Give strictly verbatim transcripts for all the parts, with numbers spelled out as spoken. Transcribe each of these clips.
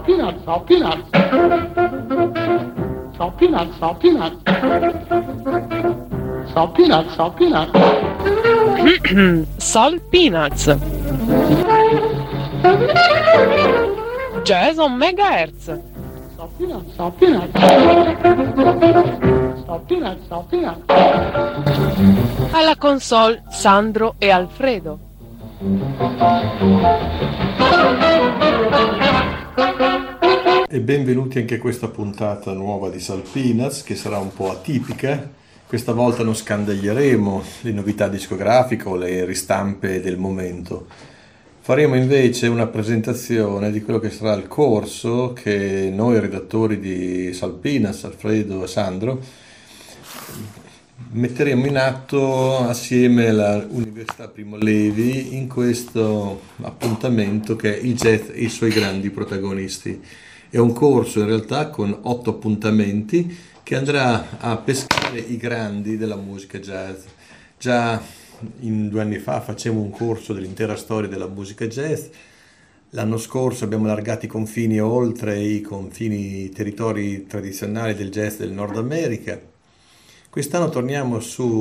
salt peanuts, salt peanuts. Salt peanuts, salt peanuts. Salt peanuts, salt peanuts. Salt peanuts. Jazz on megahertz. Salt peanuts, salt peanuts. Salt peanuts, salt peanuts. Alla console Sandro e Alfredo. E benvenuti anche a questa puntata nuova di Salt Peanuts, che sarà un po' atipica. Questa volta non scandaglieremo le novità discografiche o le ristampe del momento. Faremo invece una presentazione di quello che sarà il corso che noi redattori di Salt Peanuts, Alfredo e Sandro, metteremo in atto assieme all'Università Primo Levi in questo appuntamento che è il jazz e i suoi grandi protagonisti. È un corso in realtà con otto appuntamenti che andrà a pescare i grandi della musica jazz. Già in due anni fa facemmo un corso dell'intera storia della musica jazz. L'anno scorso abbiamo allargato i confini oltre i confini, i territori tradizionali del jazz del Nord America. Quest'anno torniamo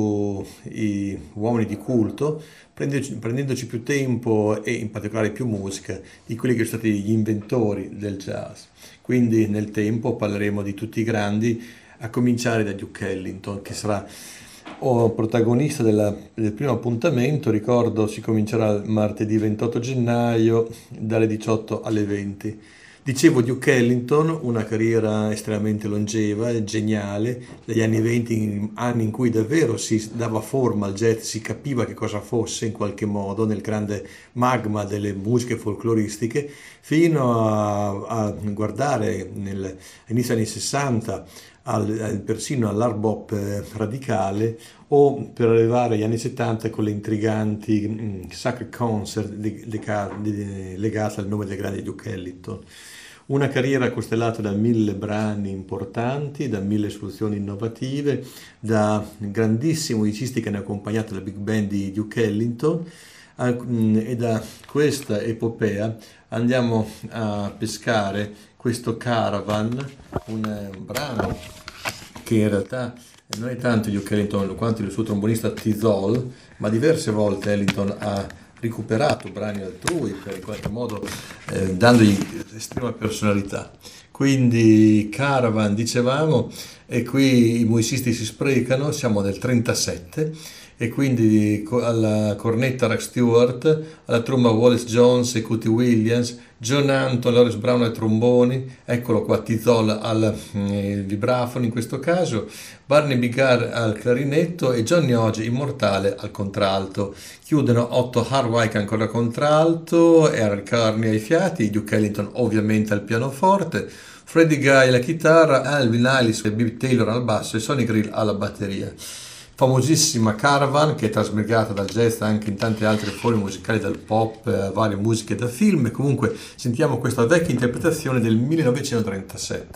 sui uomini di culto, prendendoci più tempo e in particolare più musica di quelli che sono stati gli inventori del jazz. Quindi nel tempo parleremo di tutti i grandi, a cominciare da Duke Ellington, che sarà oh, protagonista della, del primo appuntamento. Ricordo si comincerà martedì ventotto gennaio dalle diciotto alle venti. Dicevo Duke Ellington, una carriera estremamente longeva, geniale, dagli anni venti, anni in cui davvero si dava forma al jazz, si capiva che cosa fosse in qualche modo nel grande magma delle musiche folcloristiche, fino a, a guardare nel, all'inizio anni sessanta al, al, persino all'hard bop eh, radicale, o per arrivare agli anni settanta con le intriganti mh, Sacred Concert legate al nome del grande Duke Ellington. Una carriera costellata da mille brani importanti, da mille soluzioni innovative, da grandissimi musicisti che hanno accompagnato la big band di Duke Ellington, e da questa epopea andiamo a pescare questo Caravan, un brano che in realtà non è tanto Duke Ellington quanto il suo trombonista Tizol, ma diverse volte Ellington ha recuperato brani altrui per in qualche modo eh, dandogli estrema personalità. Quindi Caravan, dicevamo, e qui i musicisti si sprecano. Siamo nel trentasette e quindi alla cornetta Rex Stewart, alla tromba Wallace Jones e Cootie Williams, John Anton, Lawrence Brown ai tromboni, eccolo qua Tizol al eh, vibrafono in questo caso, Barney Bigar al clarinetto e Johnny Hodge, immortale, al contralto. Chiudono Otto Harwick ancora contralto, Eric Carney ai fiati, Duke Ellington ovviamente al pianoforte, Freddie Guy alla chitarra, Alvin Ellis e Bill Taylor al basso e Sonny Grill alla batteria. Famosissima Caravan, che è trasmigata dal jazz anche in tante altre forme musicali, dal pop a varie musiche da film. Comunque sentiamo questa vecchia interpretazione del millenovecentotrentasette.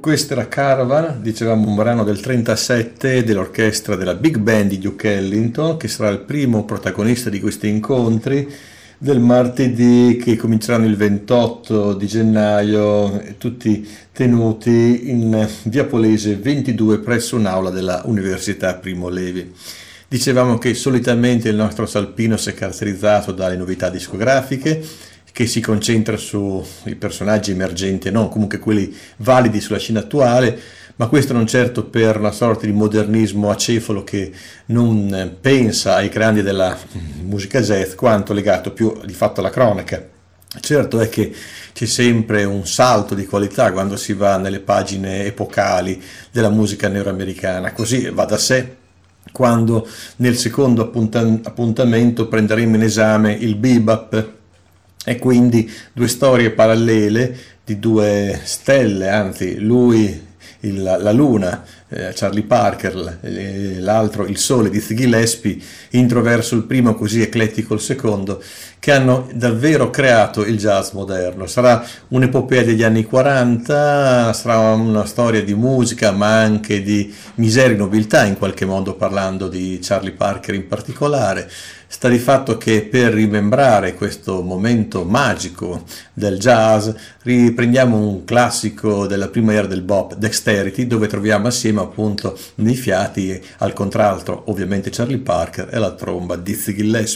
Questa era Caravan, dicevamo un brano del trentasette dell'orchestra della Big Band di Duke Ellington, che sarà il primo protagonista di questi incontri del martedì, che cominceranno il ventotto di gennaio, tutti tenuti in via Polese ventidue presso un'aula della Università Primo Levi. Dicevamo che solitamente il nostro Salpino si è caratterizzato dalle novità discografiche, che si concentra sui personaggi emergenti, non comunque quelli validi sulla scena attuale, ma questo non certo per una sorta di modernismo acefalo che non pensa ai grandi della musica jazz, quanto legato più di fatto alla cronaca. Certo è che c'è sempre un salto di qualità quando si va nelle pagine epocali della musica nero-americana, così va da sé quando nel secondo appunta- appuntamento prenderemo in esame il bebop, e quindi due storie parallele di due stelle, anzi lui il, la luna, eh, Charlie Parker, eh, l'altro il sole di Ziggy Gillespie, introverso il primo, così eclettico il secondo, che hanno davvero creato il jazz moderno. Sarà un'epopea degli anni quaranta, sarà una storia di musica ma anche di miseria e nobiltà, in qualche modo, parlando di Charlie Parker in particolare. Sta di fatto che per rimembrare questo momento magico del jazz riprendiamo un classico della prima era del bop, Dexterity, dove troviamo assieme appunto nei fiati, al contralto ovviamente Charlie Parker e la tromba Dizzy Gillespie.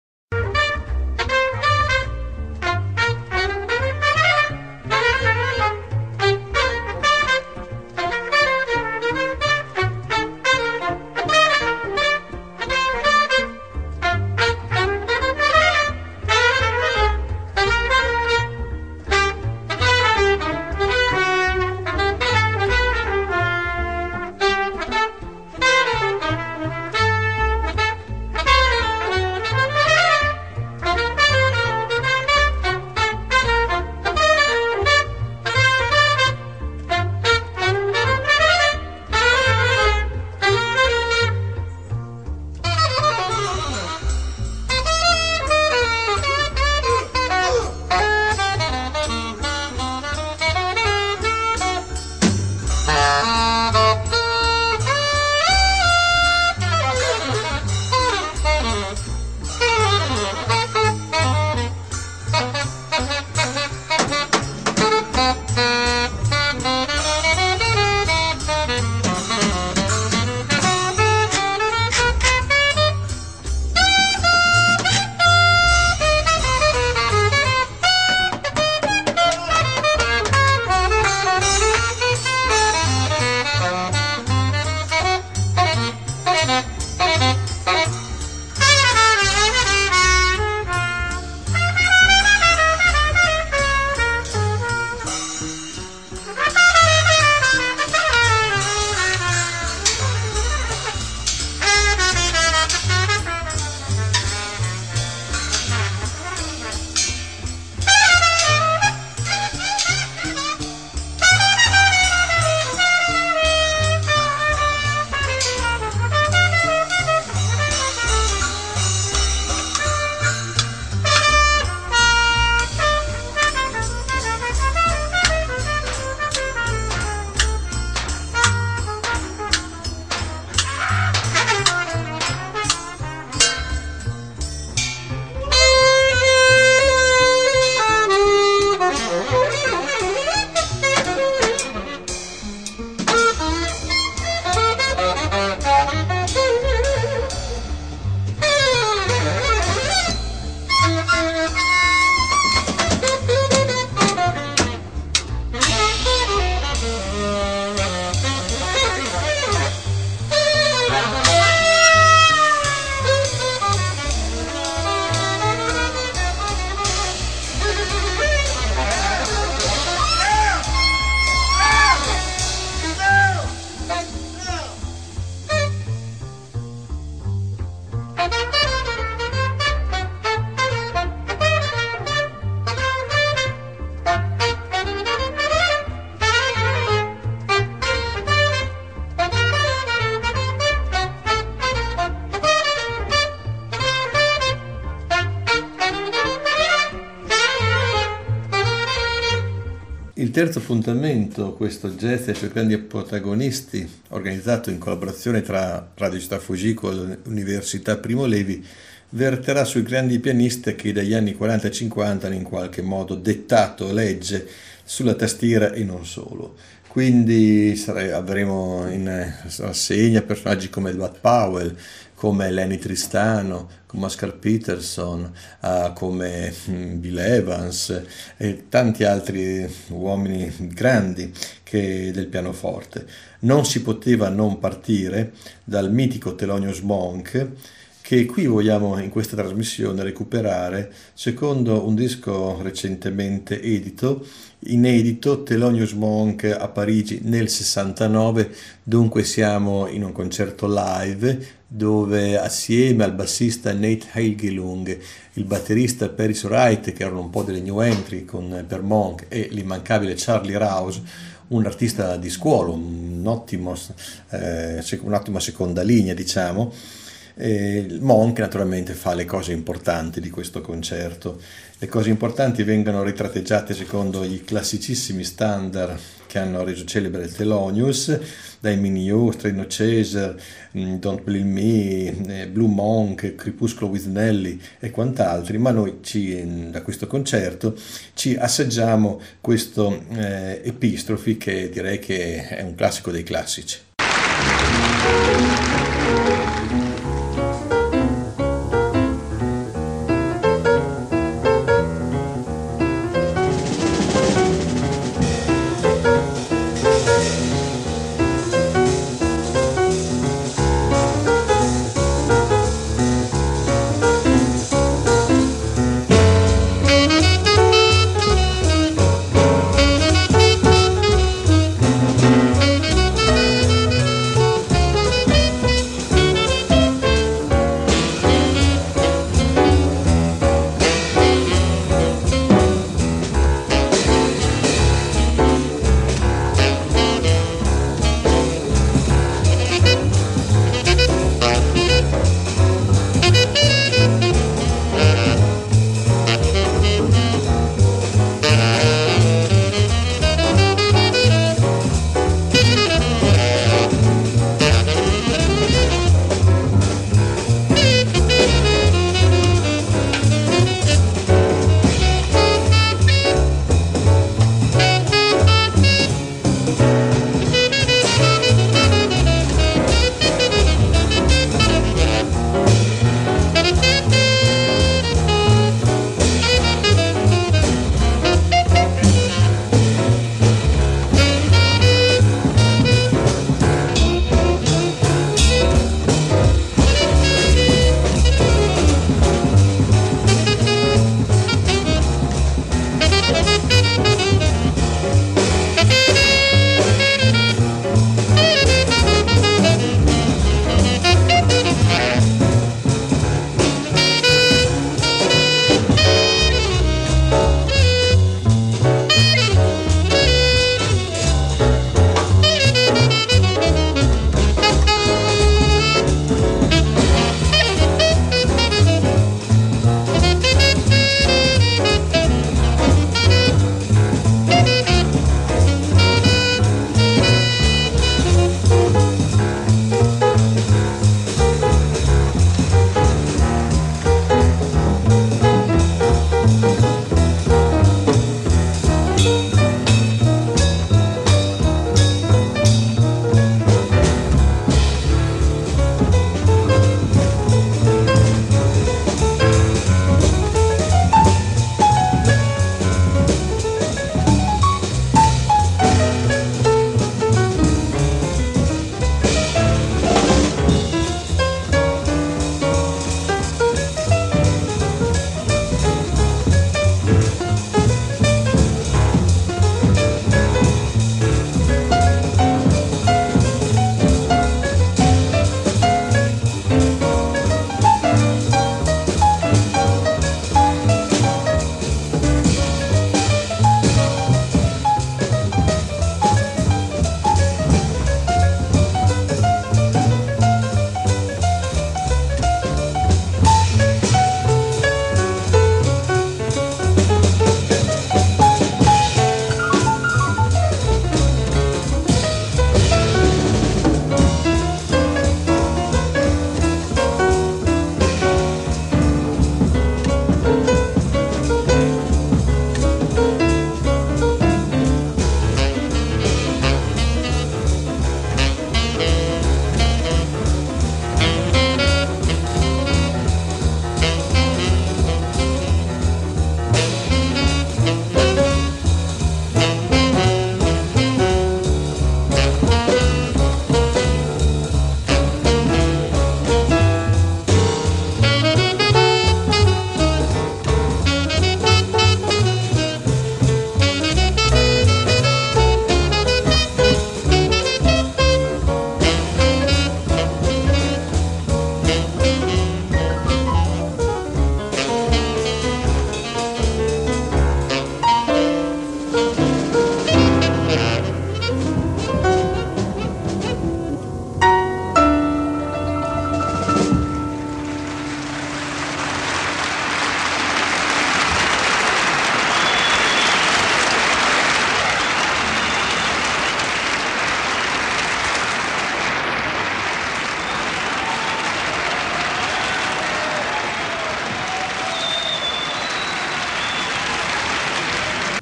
terzo appuntamento, questo jazz e i suoi grandi protagonisti, organizzato in collaborazione tra Radio Città Fugico e l'Università Primo Levi, verterà sui grandi pianisti che dagli anni quaranta e cinquanta hanno in qualche modo dettato legge sulla tastiera e non solo. Quindi sare- avremo in rassegna personaggi come Bud Powell, come Lenny Tristano, come Oscar Peterson, uh, come mm, Bill Evans e tanti altri uomini grandi che, del pianoforte. Non si poteva non partire dal mitico Thelonious Monk, che qui vogliamo in questa trasmissione recuperare secondo un disco recentemente edito, inedito, Thelonious Monk a Parigi nel sessantanove. Dunque siamo in un concerto live dove assieme al bassista Nate Hagilung, il batterista Paris Wright, che erano un po' delle new entry con, per Monk, e l'immancabile Charlie Rouse, un artista di scuola, un ottimo, eh, un'ottima seconda linea, diciamo. E Monk naturalmente fa le cose importanti di questo concerto. Le cose importanti vengono ritratteggiate secondo i classicissimi standard che hanno reso celebre il Thelonious, dai Mini You, Straight No Chaser, Don't Believe Me, Blue Monk, Crepuscolo with Nelly e quant'altri, ma noi ci, da questo concerto ci assaggiamo questo eh, Epistrophi, che direi che è un classico dei classici.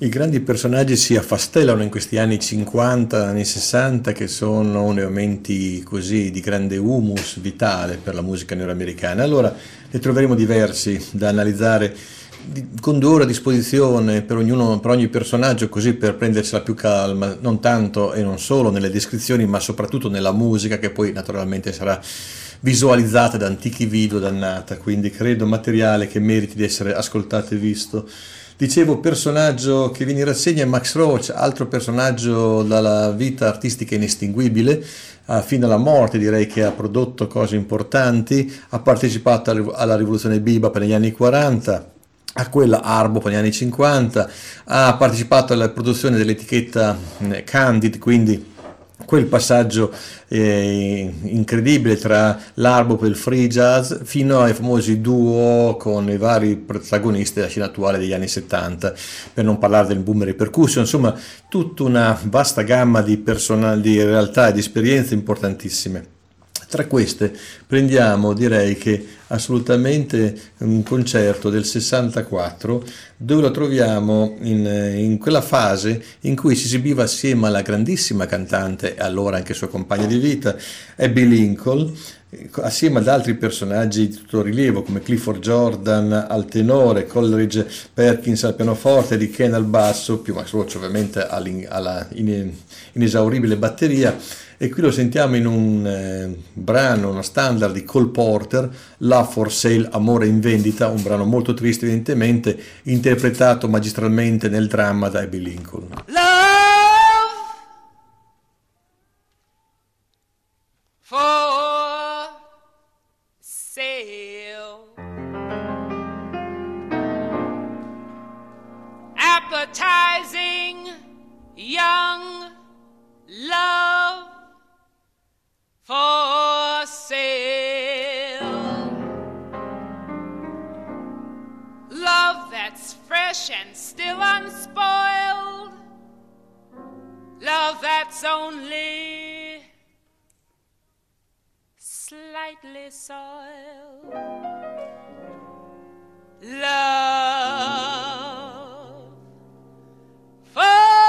I grandi personaggi si affastellano in questi anni cinquanta, anni sessanta, che sono nei momenti così di grande humus vitale per la musica nero-americana. Allora ne troveremo diversi da analizzare con due ore a disposizione per ognuno, per ogni personaggio, così per prendersela più calma, non tanto e non solo nelle descrizioni, ma soprattutto nella musica, che poi naturalmente sarà visualizzata da antichi video dannata, quindi credo materiale che meriti di essere ascoltato e visto. Dicevo, personaggio che viene in rassegna è Max Roach, altro personaggio dalla vita artistica inestinguibile, eh, fino alla morte direi che ha prodotto cose importanti, ha partecipato alla rivoluzione bebop negli anni quaranta, a quella Arbo negli anni cinquanta, ha partecipato alla produzione dell'etichetta Candid, quindi quel passaggio eh, incredibile tra l'Arbo e il free jazz, fino ai famosi duo con i vari protagonisti della scena attuale degli anni settanta, per non parlare del boom e percussion, insomma tutta una vasta gamma di, person- di realtà e di esperienze importantissime. Tra queste prendiamo, direi che assolutamente un concerto del sessantaquattro, dove lo troviamo in, in quella fase in cui si esibiva assieme alla grandissima cantante e allora anche sua compagna di vita Abby Lincoln, assieme ad altri personaggi di tutto rilievo come Clifford Jordan al tenore, Coleridge Perkins al pianoforte, Rick Kane al basso, più Max Roach ovviamente alla inesauribile batteria. E qui lo sentiamo in un eh, brano, uno standard di Cole Porter, Love for Sale, Amore in vendita, un brano molto triste evidentemente, interpretato magistralmente nel dramma da Abby Lincoln. Love for sale, appetizing young love for sale, love that's fresh and still unspoiled, love that's only slightly soiled, love for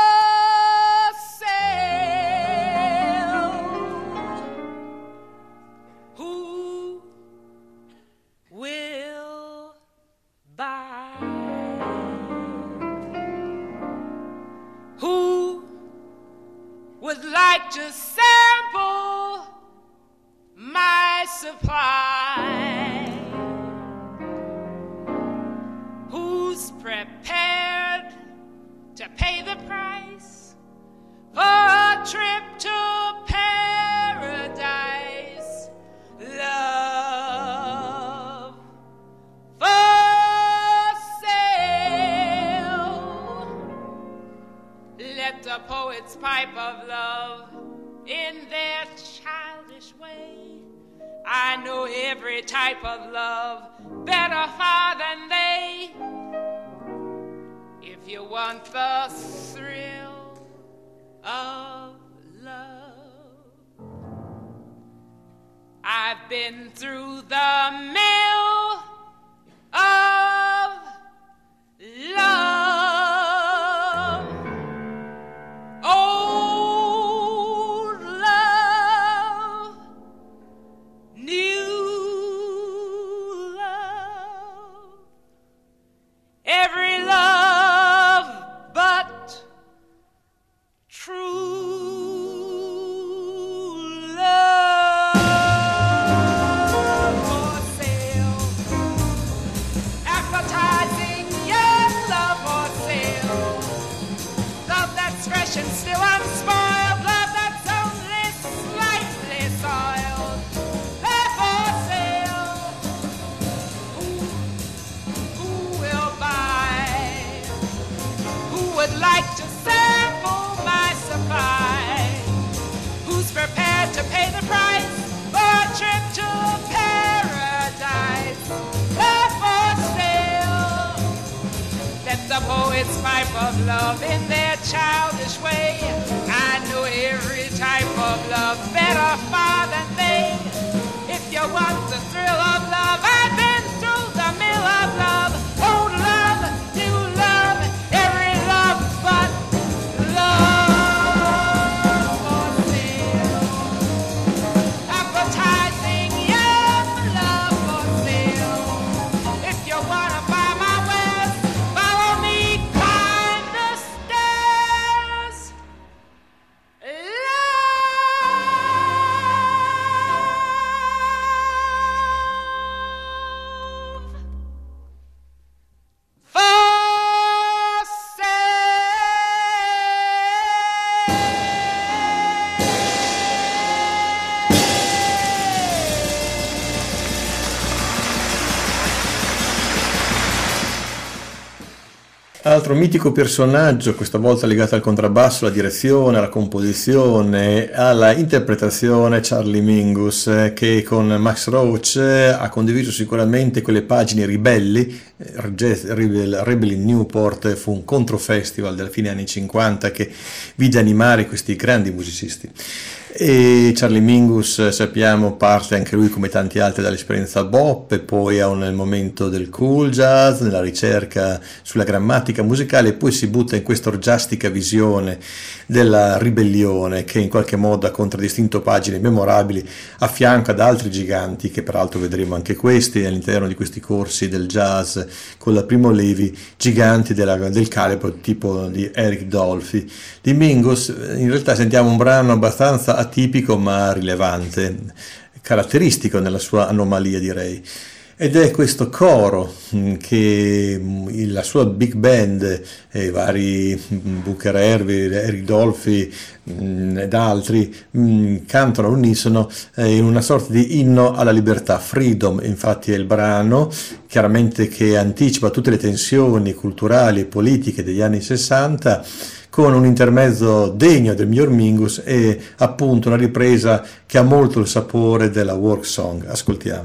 would like to sample my supply, who's prepared to pay the price for a trip to paradise, love for sale. Let the poets pipe of love in their childish way. I know every type of love better far than they. If you want the thrill of love, I've been through the mill of love. Old love, new love, every love but true love for sale, appetizing young love for sale, love that's fresh and still unspoiled, love that's only slightly soiled, love for sale. Who, who will buy? Who would like to sample my supply? Who's prepared to pay the price for a trip to paradise? Love for sale. Let the poets pipe of love in their childish way. I know every type of love better far than they. If you want the thrill of love, I've been through the mill of love. Old love, new love, every love Altro mitico personaggio, questa volta legato al contrabbasso, alla direzione, alla composizione, alla interpretazione, Charlie Mingus, eh, che con Max Roach eh, ha condiviso sicuramente quelle pagine ribelli. eh, Jazz Rebel, Rebel in Newport fu un controfestival della fine anni cinquanta che vide animare questi grandi musicisti. E Charlie Mingus, eh, sappiamo, parte anche lui come tanti altri dall'esperienza bop e poi a un, nel momento del cool jazz, nella ricerca sulla grammatica musicale, e poi si butta in questa orgiastica visione della ribellione che in qualche modo ha contraddistinto pagine memorabili a fianco ad altri giganti che peraltro vedremo anche questi all'interno di questi corsi del jazz con la Primo Levi, giganti della, del calibro tipo di Eric Dolphy. Di Mingus in realtà sentiamo un brano abbastanza atipico ma rilevante, caratteristico nella sua anomalia, direi, ed è questo coro che la sua big band e i vari Booker Herbie, Eric Dolphy ed altri cantano all'unisono in una sorta di inno alla libertà. Freedom infatti è il brano, chiaramente, che anticipa tutte le tensioni culturali e politiche degli anni sessanta, con un intermezzo degno del miglior Mingus e appunto una ripresa che ha molto il sapore della work song. Ascoltiamo.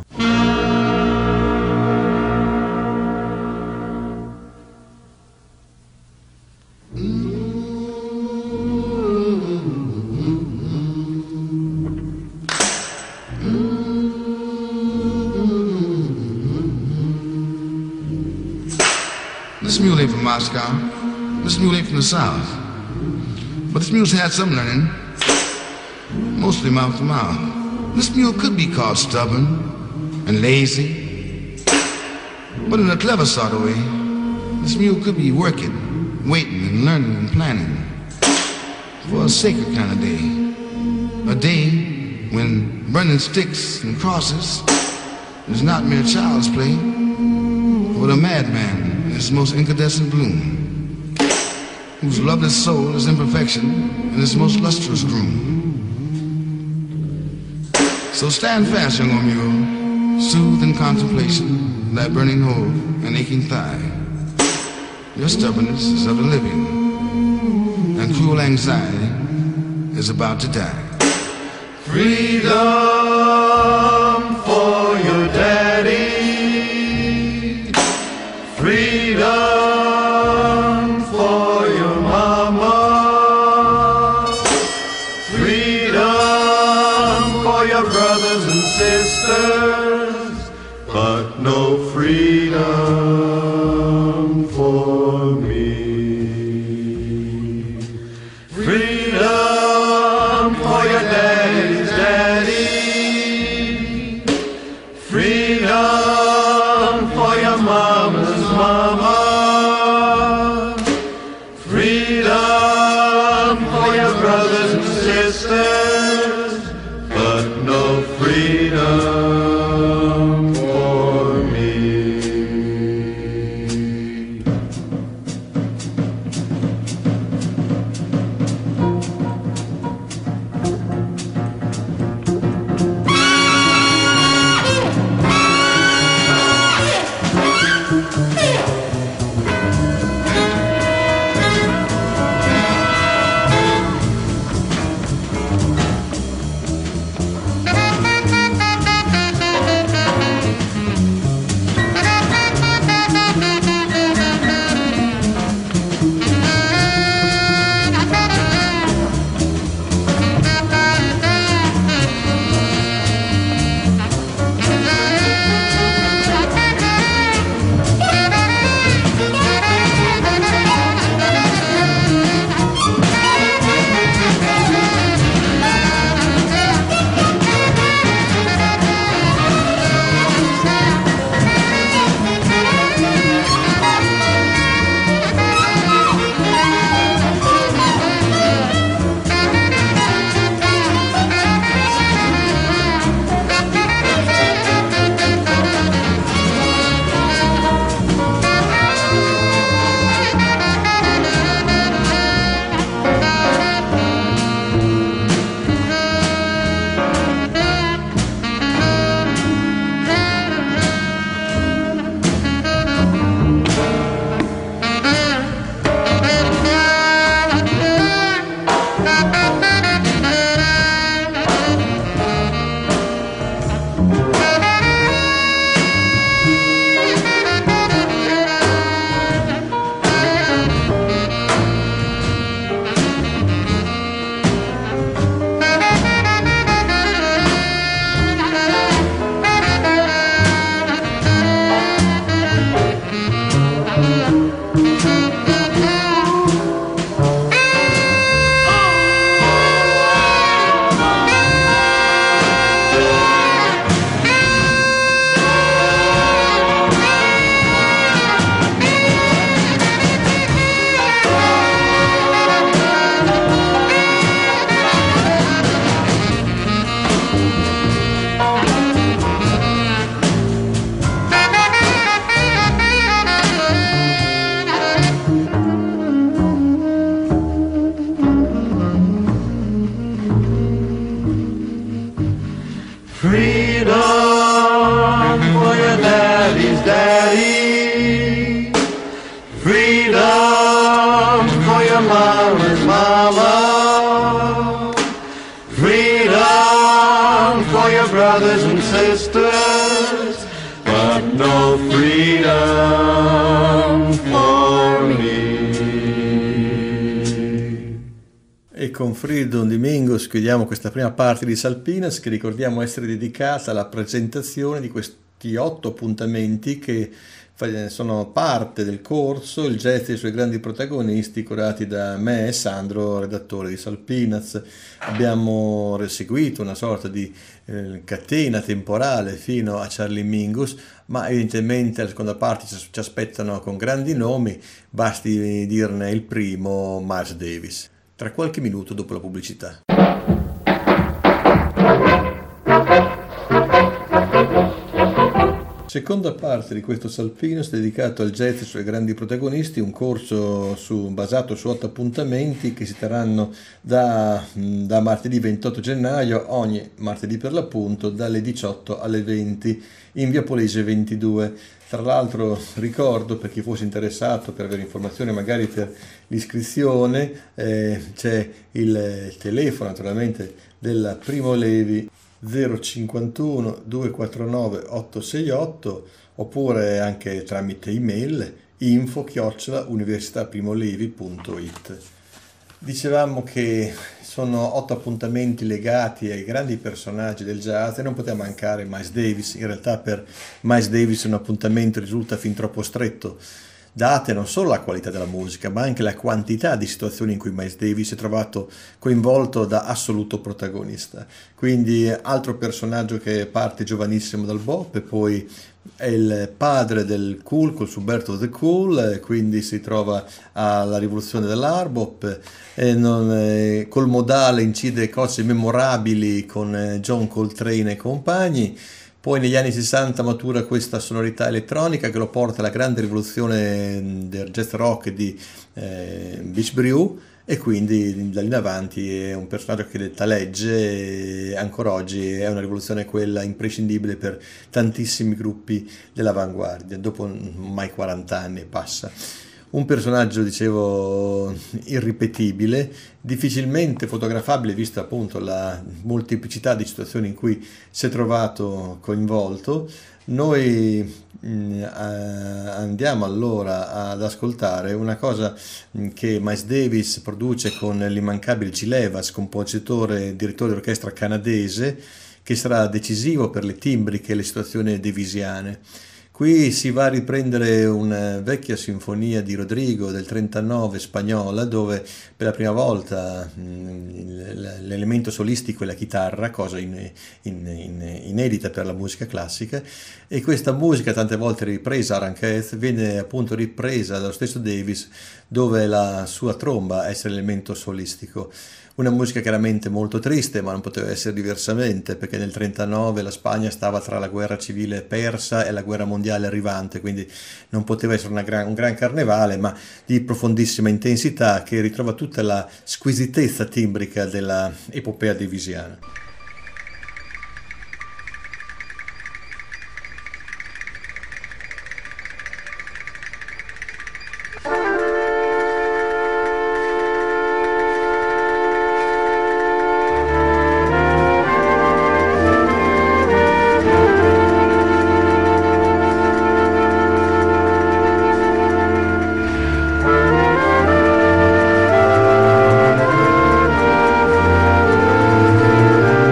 This mule ain't from Moscow. This mule ain't from the South. But this mule's had some learning, mostly mouth to mouth. This mule could be called stubborn and lazy, but in a clever sort of way, this mule could be working, waiting and learning and planning for a sacred kind of day. A day when burning sticks and crosses is not mere child's play, but a madman in his most incandescent bloom, whose loveless soul is imperfection and his most lustrous groom. So stand fast, young mule, soothe in contemplation thy burning hole and aching thigh. Your stubbornness is of the living, and cruel anxiety is about to die. Freedom for your daddy, freedom for your mama, freedom for your brothers and sisters, but no freedom for me. Freedom for your daddy's daddy, freedom for your mama's mama, freedom for your brothers and sisters, but no freedom for me. Freedom for your daddy's daddy. Freedom for your mama's mama. Freedom for your brothers and sisters. But no freedom for me. E con Freedom di Mingus chiudiamo questa prima parte di Salpinas, che ricordiamo essere dedicata alla presentazione di questi otto appuntamenti che sono parte del corso Il jazz e i suoi grandi protagonisti, curati da me e Sandro, redattore di Salpinas. Abbiamo seguito una sorta di eh, catena temporale fino a Charlie Mingus, ma evidentemente la seconda parte ci, ci aspettano con grandi nomi, basti dirne il primo, Miles Davis, tra qualche minuto dopo la pubblicità. Seconda parte di questo Salpinas dedicato al jazz e ai suoi grandi protagonisti, un corso su, basato su otto appuntamenti che si terranno da, da martedì ventotto gennaio, ogni martedì per l'appunto, dalle diciotto alle venti in via Polese ventidue. Tra l'altro ricordo, per chi fosse interessato, per avere informazioni magari per l'iscrizione, eh, c'è il telefono naturalmente della Primo Levi zero cinquantuno duecentoquarantanove ottocentosesantotto, oppure anche tramite email info chiocciola universitapimolevi punto it. Dicevamo che sono otto appuntamenti legati ai grandi personaggi del jazz e non poteva mancare Miles Davis. In realtà per Miles Davis un appuntamento risulta fin troppo stretto, date non solo la qualità della musica, ma anche la quantità di situazioni in cui Miles Davis si è trovato coinvolto da assoluto protagonista. Quindi altro personaggio che parte giovanissimo dal bop, e poi è il padre del cool col Suberto The Cool, quindi si trova alla rivoluzione dell'Arbop, e non, eh, col modale incide cose memorabili con John Coltrane e compagni. Poi negli anni sessanta matura questa sonorità elettronica che lo porta alla grande rivoluzione del jazz rock di eh, Beach Brew, e quindi da lì in avanti è un personaggio che detta legge, e ancora oggi è una rivoluzione quella imprescindibile per tantissimi gruppi dell'avanguardia, dopo ormai quaranta anni e passa. Un personaggio, dicevo, irripetibile, difficilmente fotografabile, vista appunto la molteplicità di situazioni in cui si è trovato coinvolto. Noi mh, andiamo allora ad ascoltare una cosa che Miles Davis produce con l'immancabile Gil Evans, compositore e direttore d'orchestra canadese, che sarà decisivo per le timbriche e le situazioni davisiane. Qui si va a riprendere una vecchia sinfonia di Rodrigo del trentanove spagnola, dove per la prima volta mh, l'elemento solistico è la chitarra, cosa in, in, in, inedita per la musica classica, e questa musica, tante volte ripresa a Aranjuez, viene appunto ripresa dallo stesso Davis, dove la sua tromba è l'elemento solistico. Una musica chiaramente molto triste, ma non poteva essere diversamente, perché nel trentanove la Spagna stava tra la guerra civile persa e la guerra mondiale arrivante, quindi non poteva essere una gran, un gran carnevale, ma di profondissima intensità, che ritrova tutta la squisitezza timbrica della epopea davisiana. Freedom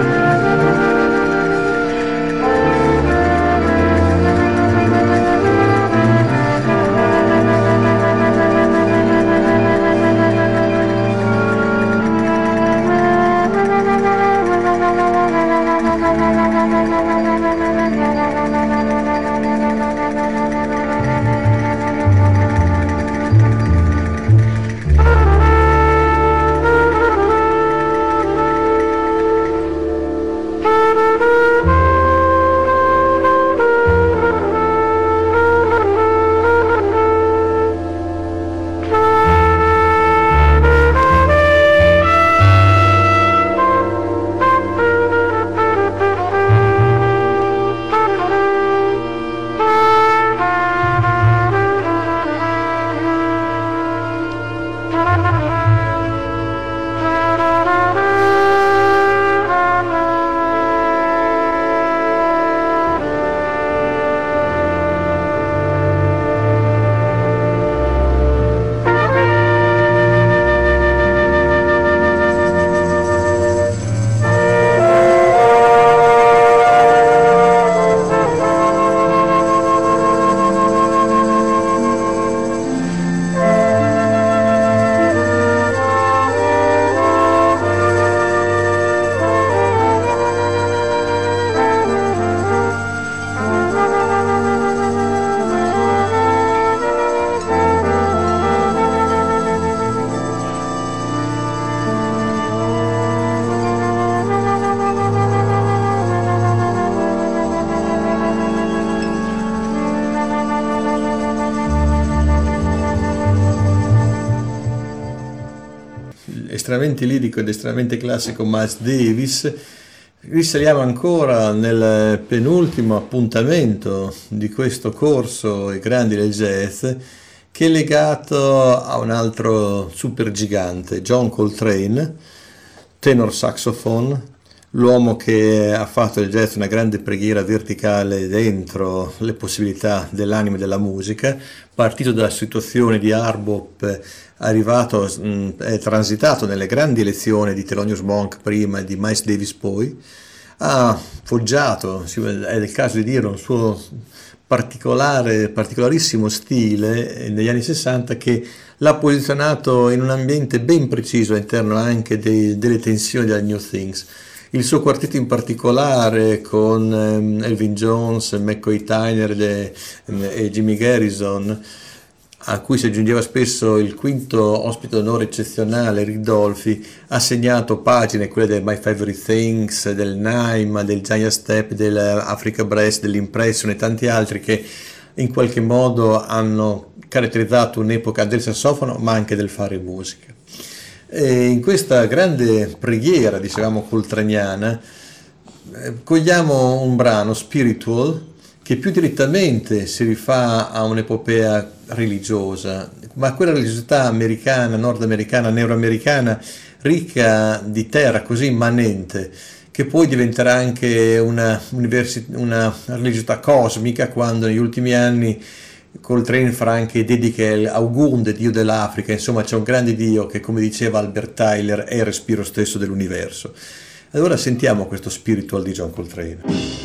estremamente lirico ed estremamente classico Miles Davis, risaliamo ancora nel penultimo appuntamento di questo corso I grandi del jazz, che è legato a un altro supergigante, John Coltrane, tenor saxophone, l'uomo che ha fatto il jazz una grande preghiera verticale dentro le possibilità dell'anima e della musica, partito dalla situazione di hard bop, arrivato, mh, è transitato nelle grandi lezioni di Thelonious Monk prima e di Miles Davis poi, ha forgiato, è il caso di dire, un suo particolare, particolarissimo stile negli anni sessanta che l'ha posizionato in un ambiente ben preciso all'interno anche dei, delle tensioni della New Things. Il suo quartetto in particolare con um, Elvin Jones, McCoy Tyner e, e Jimmy Garrison, a cui si aggiungeva spesso il quinto ospite d'onore eccezionale, Rick Dolphy, ha segnato pagine, quelle del My Favorite Things, del Naima, del Giant Step, dell'Africa Brass, dell'Impression e tanti altri che in qualche modo hanno caratterizzato un'epoca del sassofono ma anche del fare musica. E in questa grande preghiera, dicevamo, coltraniana, cogliamo un brano, Spiritual, che più direttamente si rifà a un'epopea religiosa, ma quella religiosità americana, nordamericana, neuroamericana, ricca di terra, così immanente, che poi diventerà anche una, universi- una religiosità cosmica quando negli ultimi anni Coltrane farà anche dediche a Ogun, dio dell'Africa. Insomma, c'è un grande dio che, come diceva Albert Tyler, è il respiro stesso dell'universo. Allora sentiamo questo Spiritual di John Coltrane.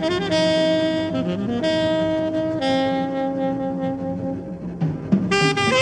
Thank you.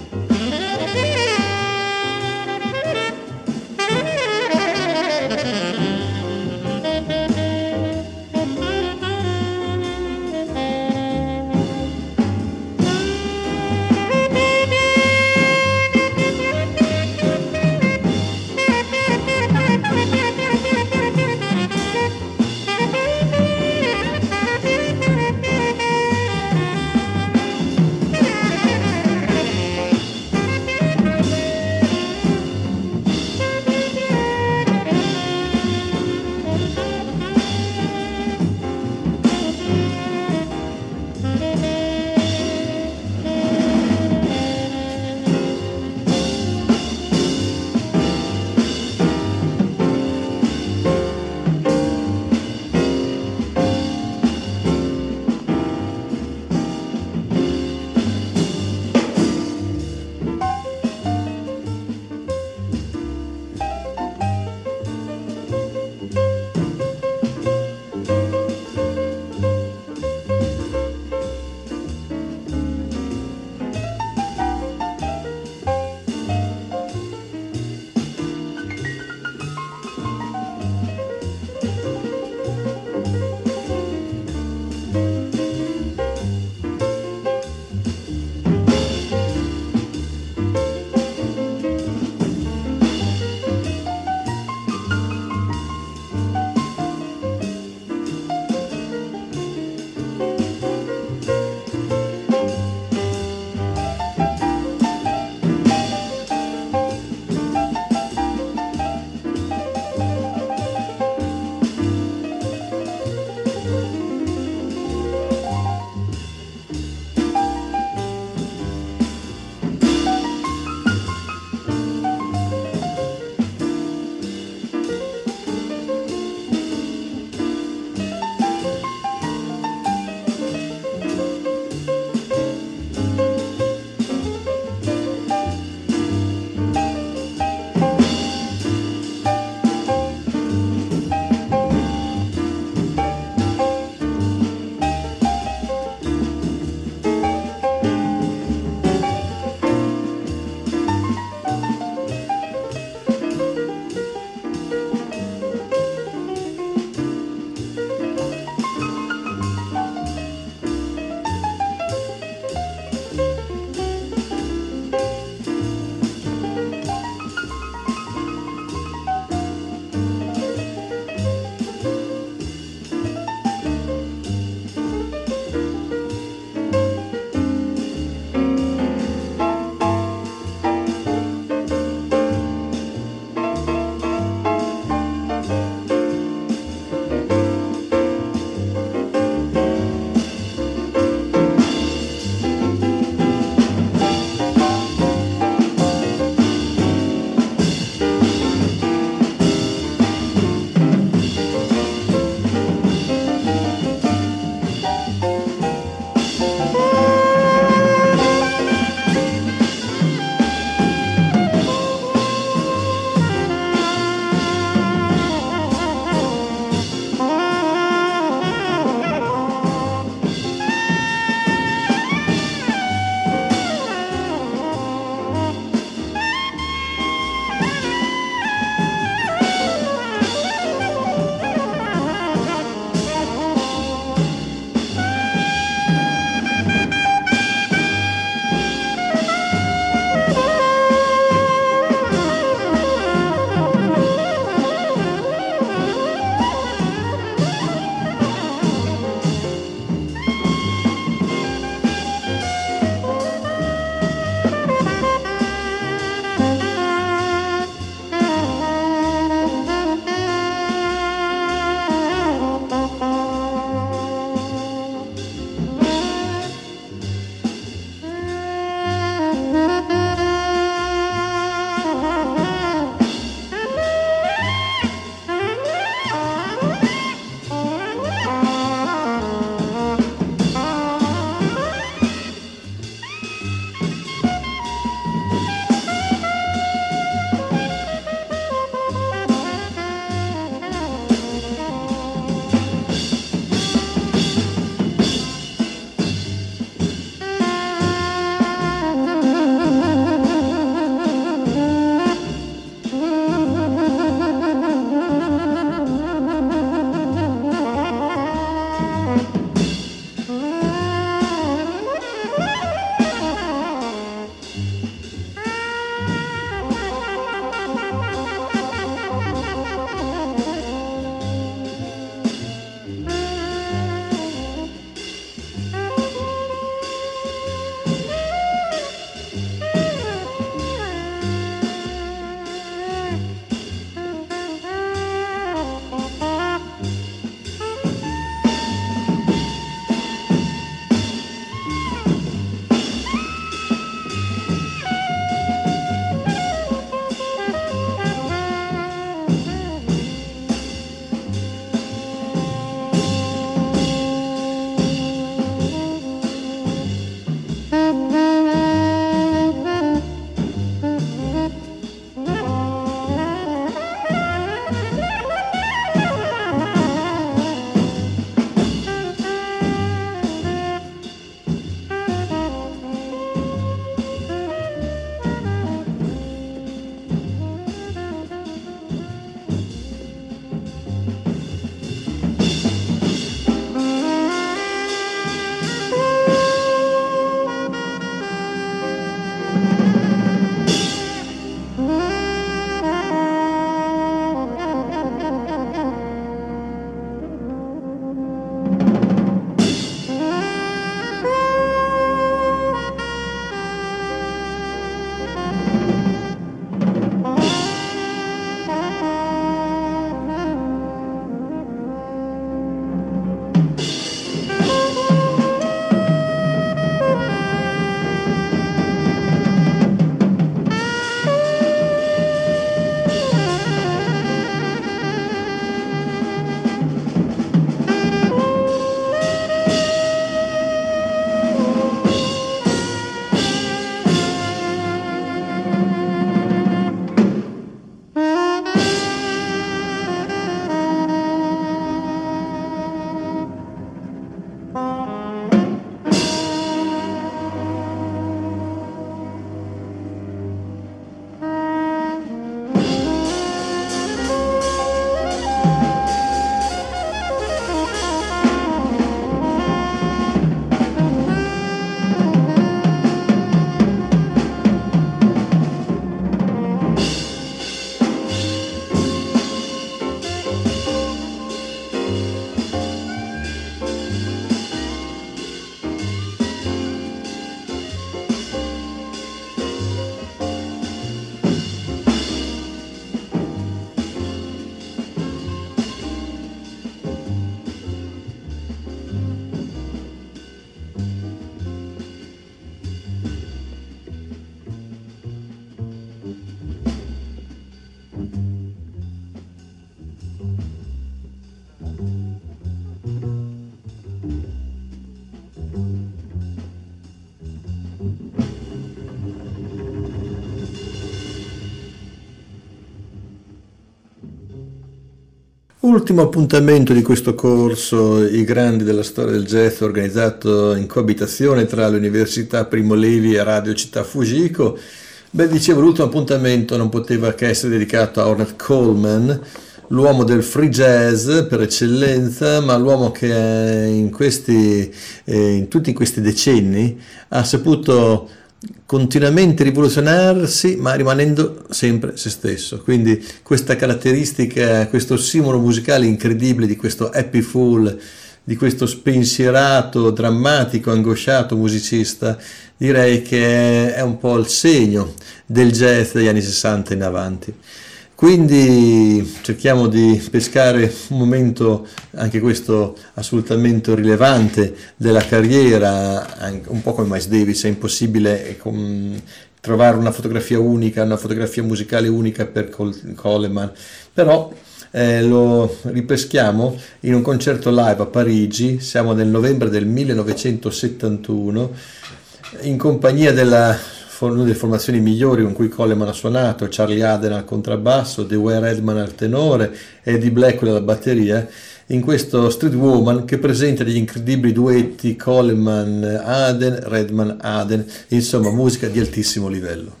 l'ultimo appuntamento di questo corso, I grandi della storia del jazz, organizzato in coabitazione tra le università Primo Levi e Radio Città Fujiko. Beh, dicevo, l'ultimo appuntamento non poteva che essere dedicato a Ornette Coleman, l'uomo del free jazz per eccellenza, ma l'uomo che in questi, eh, in tutti questi decenni ha saputo continuamente rivoluzionarsi, ma rimanendo sempre se stesso. Quindi questa caratteristica, questo ossimoro musicale incredibile di questo Happy Fool, di questo spensierato, drammatico, angosciato musicista, direi che è un po' il segno del jazz degli anni sessanta in avanti. Quindi cerchiamo di pescare un momento, anche questo assolutamente rilevante, della carriera, un po' come Miles Davis. È impossibile trovare una fotografia unica, una fotografia musicale unica per Coleman, però eh, lo ripeschiamo in un concerto live a Parigi. Siamo nel novembre del millenovecentosettantuno, in compagnia della una delle formazioni migliori con cui Coleman ha suonato, Charlie Haden al contrabbasso, Dewey Redman al tenore, Eddie Blackwell alla batteria, in questo Street Woman che presenta degli incredibili duetti Coleman-Haden, Redman-Haden, insomma musica di altissimo livello.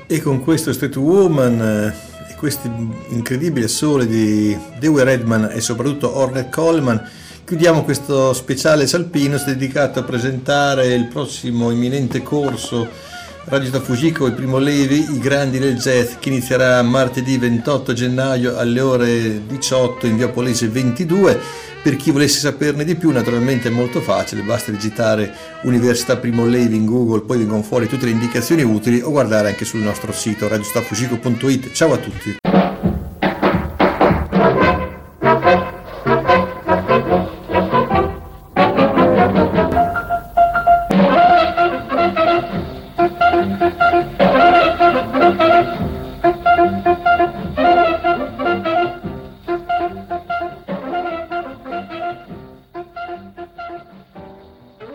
E con questo Street Woman eh, e questi incredibili assoli di Dewey Redman e soprattutto Ornette Coleman chiudiamo questo speciale Salpinos dedicato a presentare il prossimo imminente corso Ragita Fujiko e Primo Levi, i grandi del jazz, che inizierà martedì ventotto gennaio alle ore diciotto in via Polese ventidue. Per chi volesse saperne di più, naturalmente è molto facile, basta digitare Università Primo Levi in Google, poi vengono fuori tutte le indicazioni utili, o guardare anche sul nostro sito ragista fujiko punto it. Ciao a tutti!